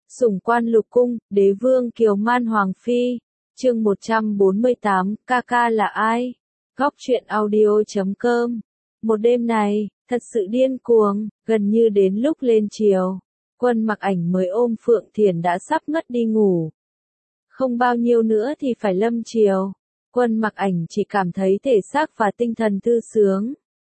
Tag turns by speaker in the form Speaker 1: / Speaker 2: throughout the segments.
Speaker 1: Sủng quan lục cung, đế vương Kiều Man Hoàng Phi. Chương 148, ca ca là ai? Góc truyện audio.com. Một đêm này, thật sự điên cuồng, gần như đến lúc lên chiều. Quân Mặc Ảnh mới ôm Phượng Thiền đã sắp ngất đi ngủ. Không bao nhiêu nữa thì phải lâm chiều. Quân Mặc Ảnh chỉ cảm thấy thể xác và tinh thần thư sướng.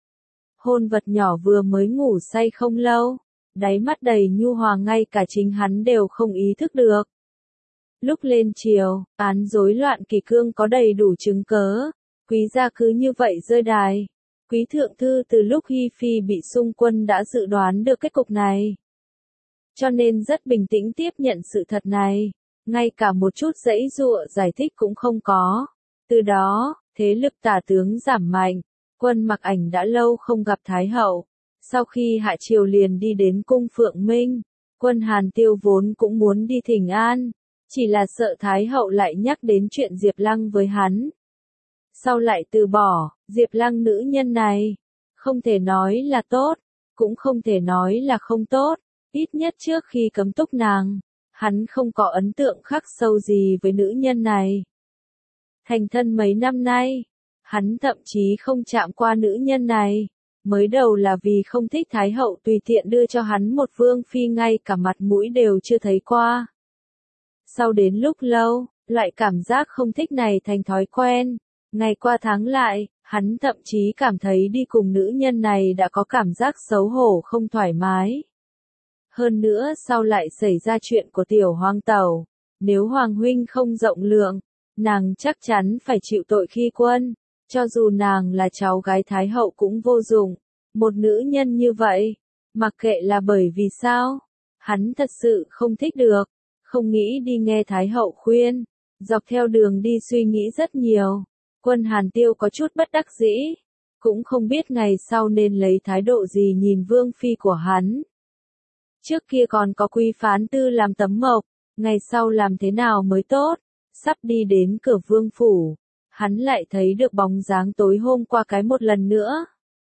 Speaker 1: Hôn vật nhỏ vừa mới ngủ say không lâu. Đáy mắt đầy nhu hòa ngay cả chính hắn đều không ý thức được. Lúc lên chiều, án rối loạn kỷ cương có đầy đủ chứng cớ. Quý gia cứ như vậy rơi đài. Quý thượng thư từ lúc Hi Phi bị xung quân đã dự đoán được kết cục này. Cho nên rất bình tĩnh tiếp nhận sự thật này. Ngay cả một chút giãy giụa giải thích cũng không có. Từ đó, thế lực tả tướng giảm mạnh. Quân Mặc Ảnh đã lâu không gặp Thái hậu. Sau khi hạ triều liền đi đến cung Phượng Minh, Quân Hàn Tiêu vốn cũng muốn đi thỉnh an, chỉ là sợ Thái hậu lại nhắc đến chuyện Diệp Lăng với hắn. Sau lại từ bỏ, Diệp Lăng nữ nhân này, không thể nói là tốt, cũng không thể nói là không tốt, ít nhất trước khi cấm túc nàng, hắn không có ấn tượng khắc sâu gì với nữ nhân này. Thành thân mấy năm nay, hắn thậm chí không chạm qua nữ nhân này. Mới đầu là vì không thích Thái hậu tùy tiện đưa cho hắn một vương phi ngay cả mặt mũi đều chưa thấy qua. Sau đến lúc lâu, loại cảm giác không thích này thành thói quen. Ngày qua tháng lại, hắn thậm chí cảm thấy đi cùng nữ nhân này đã có cảm giác xấu hổ không thoải mái. Hơn nữa sau lại xảy ra chuyện của tiểu hoàng tẩu. Nếu hoàng huynh không rộng lượng, nàng chắc chắn phải chịu tội khi quân. Cho dù nàng là cháu gái Thái hậu cũng vô dụng. Một nữ nhân như vậy, mặc kệ là bởi vì sao, hắn thật sự không thích được, không nghĩ đi nghe Thái hậu khuyên. Dọc theo đường đi suy nghĩ rất nhiều, Quân Hàn Tiêu có chút bất đắc dĩ, cũng không biết ngày sau nên lấy thái độ gì nhìn vương phi của hắn. Trước kia còn có Quý Phán Tư làm tấm mộc, ngày sau làm thế nào mới tốt, sắp đi đến cửa vương phủ. Hắn lại thấy được bóng dáng tối hôm qua cái một lần nữa.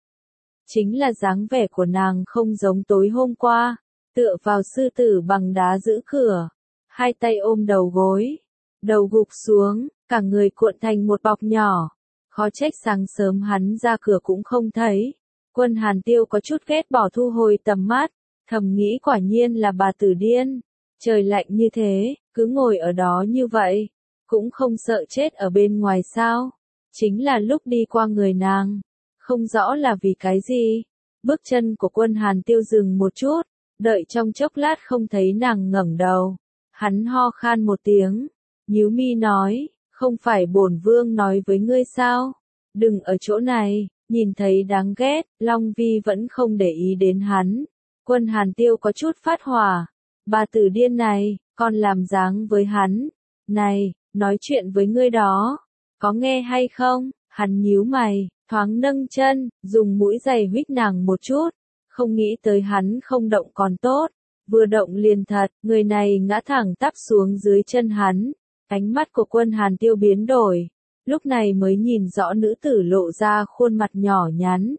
Speaker 1: Chính là dáng vẻ của nàng không giống tối hôm qua, tựa vào sư tử bằng đá giữ cửa, hai tay ôm đầu gối, đầu gục xuống, cả người cuộn thành một bọc nhỏ. Khó trách sáng sớm hắn ra cửa cũng không thấy. Quân Hàn Tiêu có chút ghét bỏ thu hồi tầm mắt, thầm nghĩ quả nhiên là bà tử điên. Trời lạnh như thế, cứ ngồi ở đó như vậy. Cũng không sợ chết ở bên ngoài sao? Chính là lúc đi qua người nàng, không rõ là vì cái gì. Bước chân của Quân Hàn Tiêu dừng một chút, đợi trong chốc lát không thấy nàng ngẩng đầu. Hắn ho khan một tiếng, nhíu mi nói, không phải bổn vương nói với ngươi sao? Đừng ở chỗ này, nhìn thấy đáng ghét, Long Vi vẫn không để ý đến hắn. Quân Hàn Tiêu có chút phát hỏa, bà tử điên này, còn làm dáng với hắn. Này, nói chuyện với ngươi đó, có nghe hay không? Hắn nhíu mày, thoáng nâng chân, dùng mũi giày huých nàng một chút, không nghĩ tới hắn không động còn tốt, vừa động liền thật, người này ngã thẳng tắp xuống dưới chân hắn. Ánh mắt của Quân Hàn Tiêu biến đổi, lúc này mới nhìn rõ nữ tử lộ ra khuôn mặt nhỏ nhắn.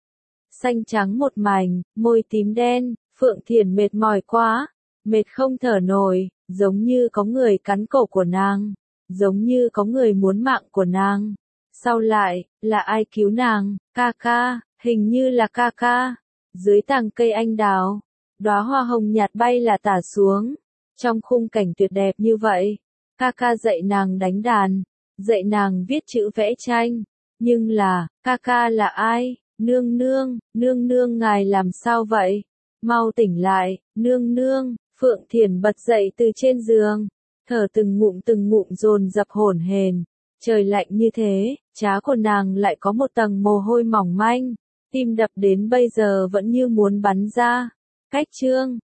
Speaker 1: Xanh trắng một mảnh, môi tím đen, Phượng Thiền mệt mỏi quá, mệt không thở nổi, giống như có người cắn cổ của nàng, giống như có người muốn mạng của nàng. Sau lại, là ai cứu nàng? Ca ca, hình như là ca ca. Dưới tàng cây anh đào, đóa hoa hồng nhạt bay là tả xuống. Trong khung cảnh tuyệt đẹp như vậy, ca ca dạy nàng đánh đàn, dạy nàng viết chữ vẽ tranh. Nhưng là, ca ca là ai? Nương nương, nương nương ngài làm sao vậy? Mau tỉnh lại, nương nương. Phượng Thiền bật dậy từ trên giường, thở từng ngụm dồn dập hổn hển. Trời lạnh như thế, trá của nàng lại có một tầng mồ hôi mỏng manh, tim đập đến bây giờ vẫn như muốn bắn ra. Cách chương